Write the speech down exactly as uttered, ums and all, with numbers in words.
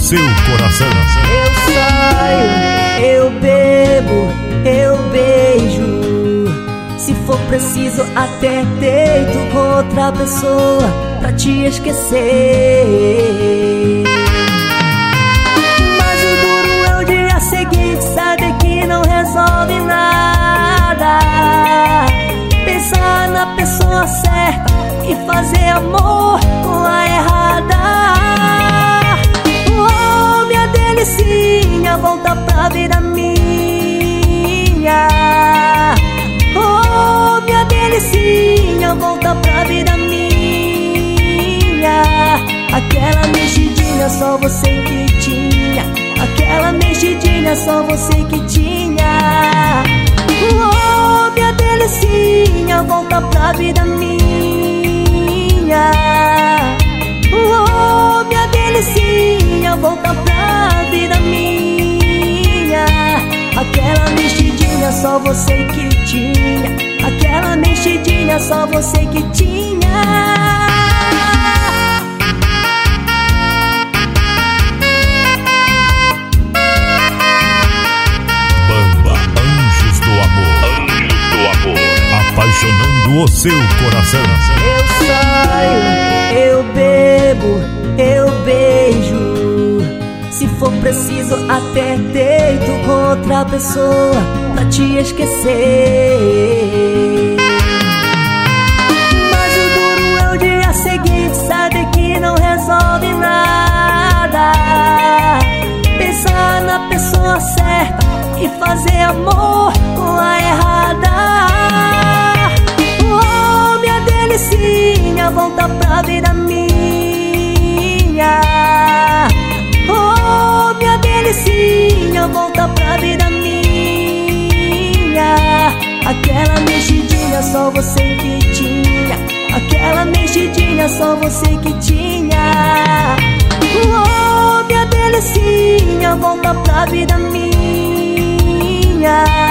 seu coração. Eu saio, eu bebo, eu beijo. Se for preciso até deito com outra pessoa pra te esquecer. Mas o duro é o dia seguinte, saber que não resolve nada. Pensar na pessoa certa e fazer amor com a errada. Oh, minha delicinha, volta pra vida minha. Oh, minha delicinha, volta pra vida minha. Aquela mexidinha só você que tinha. Aquela mexidinha só você que tinha. Oh, minha delicinha, volta pra vida minha. Oh, minha delicinha, volta pra vida minha. Aquela mexidinha só você que tinha. Aquela mexidinha só você que tinha. Apaixonando o seu coração. Eu saio, eu bebo, eu beijo. Se for preciso até deito com outra pessoa pra te esquecer. Mas o duro é o dia seguinte, saber que não resolve nada. Pensar na pessoa certa e fazer amor com a errada. Oh, minha delicinha, volta pra vida minha. Oh, minha delicinha, volta pra vida minha. Aquela mexidinha só você que tinha. Aquela mexidinha só você que tinha. Oh, minha delicinha, volta pra vida minha.